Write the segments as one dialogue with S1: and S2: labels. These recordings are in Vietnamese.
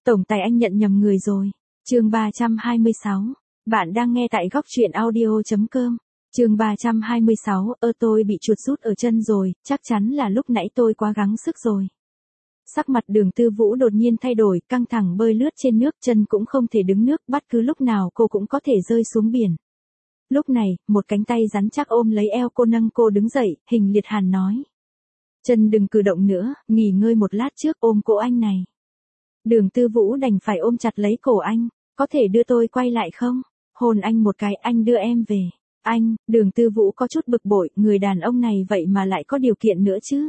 S1: Tổng tài anh nhận nhầm người rồi. Chương 326. Bạn đang nghe tại góc truyện audio.com. Chương 326, tôi bị chuột rút ở chân rồi, chắc chắn là lúc nãy tôi quá gắng sức rồi. Sắc mặt Đường Tư Vũ đột nhiên thay đổi, căng thẳng bơi lướt trên nước, chân cũng không thể đứng nước, bất cứ lúc nào cô cũng có thể rơi xuống biển. Lúc này, một cánh tay rắn chắc ôm lấy eo cô nâng cô đứng dậy, Hình Liệt Hàn nói. Chân đừng cử động nữa, nghỉ ngơi một lát trước, ôm cổ anh này. Đường Tư Vũ đành phải ôm chặt lấy cổ anh, có thể đưa tôi quay lại không? Hôn anh một cái, anh đưa em về. Anh, Đường Tư Vũ có chút bực bội, người đàn ông này vậy mà lại có điều kiện nữa chứ.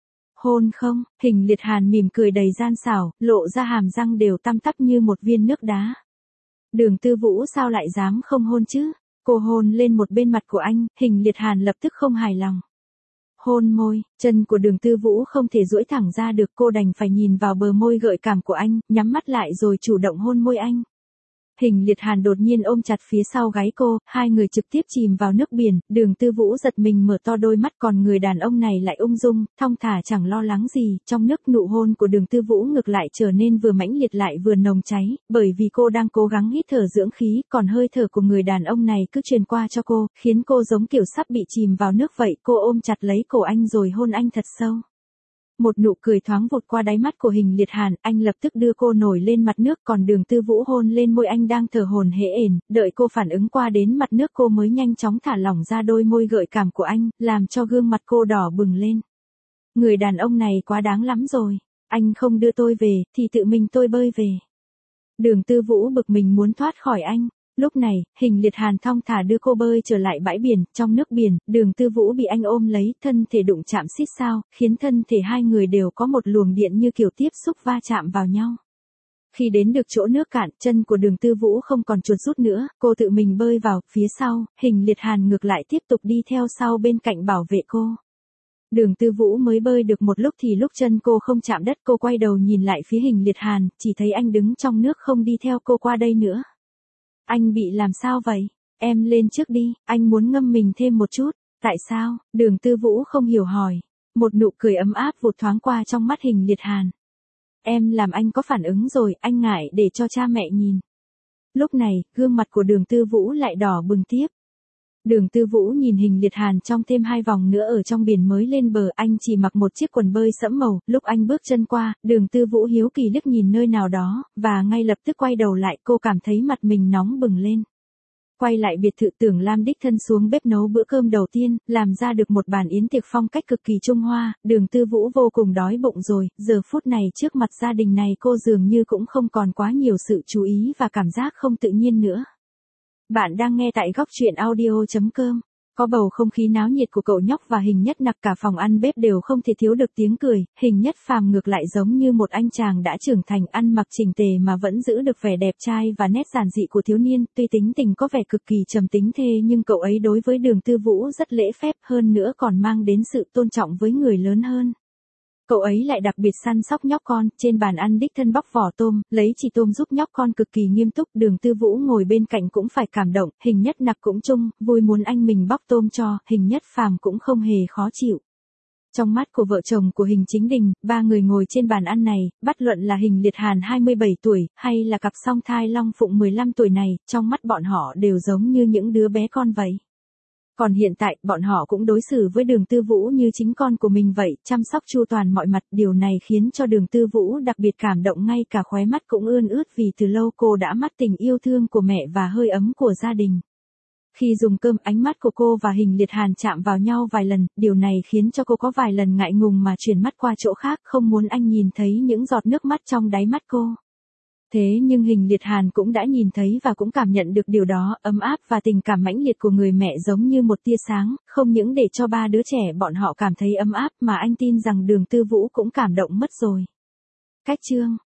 S1: Hôn không? Hình Liệt Hàn mỉm cười đầy gian xảo, lộ ra hàm răng đều tăm tắp như một viên nước đá. Đường Tư Vũ sao lại dám không hôn chứ? Cô hôn lên một bên mặt của anh, Hình Liệt Hàn lập tức không hài lòng. Hôn môi, chân của Đường Tư Vũ không thể duỗi thẳng ra được, cô đành phải nhìn vào bờ môi gợi cảm của anh, nhắm mắt lại rồi chủ động hôn môi anh. Hình Liệt Hàn đột nhiên ôm chặt phía sau gáy cô, hai người trực tiếp chìm vào nước biển, Đường Tư Vũ giật mình mở to đôi mắt, còn người đàn ông này lại ung dung, thong thả chẳng lo lắng gì, trong nước nụ hôn của Đường Tư Vũ ngược lại trở nên vừa mãnh liệt lại vừa nồng cháy, bởi vì cô đang cố gắng hít thở dưỡng khí, còn hơi thở của người đàn ông này cứ truyền qua cho cô, khiến cô giống kiểu sắp bị chìm vào nước vậy, cô ôm chặt lấy cổ anh rồi hôn anh thật sâu. Một nụ cười thoáng vụt qua đáy mắt của Hình Liệt Hàn, anh lập tức đưa cô nổi lên mặt nước, còn Đường Tư Vũ hôn lên môi anh đang thở hổn hển, đợi cô phản ứng qua đến mặt nước cô mới nhanh chóng thả lỏng ra đôi môi gợi cảm của anh, làm cho gương mặt cô đỏ bừng lên. Người đàn ông này quá đáng lắm rồi, anh không đưa tôi về, thì tự mình tôi bơi về. Đường Tư Vũ bực mình muốn thoát khỏi anh. Lúc này, Hình Liệt Hàn thong thả đưa cô bơi trở lại bãi biển, trong nước biển, Đường Tư Vũ bị anh ôm lấy, thân thể đụng chạm xít sao, khiến thân thể hai người đều có một luồng điện như kiểu tiếp xúc va chạm vào nhau. Khi đến được chỗ nước cạn, chân của Đường Tư Vũ không còn chuột rút nữa, cô tự mình bơi vào, phía sau, Hình Liệt Hàn ngược lại tiếp tục đi theo sau bên cạnh bảo vệ cô. Đường Tư Vũ mới bơi được một lúc thì lúc chân cô không chạm đất, cô quay đầu nhìn lại phía Hình Liệt Hàn, chỉ thấy anh đứng trong nước không đi theo cô qua đây nữa. Anh bị làm sao vậy? Em lên trước đi, anh muốn ngâm mình thêm một chút. Tại sao? Đường Tư Vũ không hiểu hỏi. Một nụ cười ấm áp vụt thoáng qua trong mắt Hình Liệt Hàn. Em làm anh có phản ứng rồi, anh ngại để cho cha mẹ nhìn. Lúc này, gương mặt của Đường Tư Vũ lại đỏ bừng tiếp. Đường Tư Vũ nhìn Hình Liệt Hàn trong thêm 2 vòng nữa ở trong biển mới lên bờ, anh chỉ mặc một chiếc quần bơi sẫm màu, lúc anh bước chân qua, Đường Tư Vũ hiếu kỳ liếc nhìn nơi nào đó, và ngay lập tức quay đầu lại, cô cảm thấy mặt mình nóng bừng lên. Quay lại biệt thự Tưởng Lam đích thân xuống bếp nấu bữa cơm đầu tiên, làm ra được một bàn yến tiệc phong cách cực kỳ Trung Hoa, Đường Tư Vũ vô cùng đói bụng rồi, giờ phút này trước mặt gia đình này cô dường như cũng không còn quá nhiều sự chú ý và cảm giác không tự nhiên nữa. Bạn đang nghe tại góc truyện audio.com. Có bầu không khí náo nhiệt của cậu nhóc và Hình Nhất Nặc, cả phòng ăn bếp đều không thể thiếu được tiếng cười, Hình Nhất Phàm ngược lại giống như một anh chàng đã trưởng thành, ăn mặc chỉnh tề mà vẫn giữ được vẻ đẹp trai và nét giản dị của thiếu niên, tuy tính tình có vẻ cực kỳ trầm tính thê nhưng cậu ấy đối với Đường Tư Vũ rất lễ phép, hơn nữa còn mang đến sự tôn trọng với người lớn hơn. Cậu ấy lại đặc biệt săn sóc nhóc con, trên bàn ăn đích thân bóc vỏ tôm, lấy chỉ tôm giúp nhóc con cực kỳ nghiêm túc, Đường Tư Vũ ngồi bên cạnh cũng phải cảm động, Hình Nhất Nặc cũng chung, vui muốn anh mình bóc tôm cho, Hình Nhất Phàm cũng không hề khó chịu. Trong mắt của vợ chồng của Hình Chính Đình, 3 người ngồi trên bàn ăn này, bất luận là Hình Liệt Hàn 27 tuổi, hay là cặp song thai Long Phụng 15 tuổi này, trong mắt bọn họ đều giống như những đứa bé con vậy. Còn hiện tại, bọn họ cũng đối xử với Đường Tư Vũ như chính con của mình vậy, chăm sóc chu toàn mọi mặt, điều này khiến cho Đường Tư Vũ đặc biệt cảm động, ngay cả khóe mắt cũng ươn ướt vì từ lâu cô đã mất tình yêu thương của mẹ và hơi ấm của gia đình. Khi dùng cơm, ánh mắt của cô và Hình Liệt Hàn chạm vào nhau vài lần, điều này khiến cho cô có vài lần ngại ngùng mà chuyển mắt qua chỗ khác, không muốn anh nhìn thấy những giọt nước mắt trong đáy mắt cô. Thế nhưng Hình Liệt Hàn cũng đã nhìn thấy và cũng cảm nhận được điều đó, ấm áp và tình cảm mãnh liệt của người mẹ giống như một tia sáng, không những để cho 3 đứa trẻ bọn họ cảm thấy ấm áp mà anh tin rằng Đường Tư Vũ cũng cảm động mất rồi. Cách chương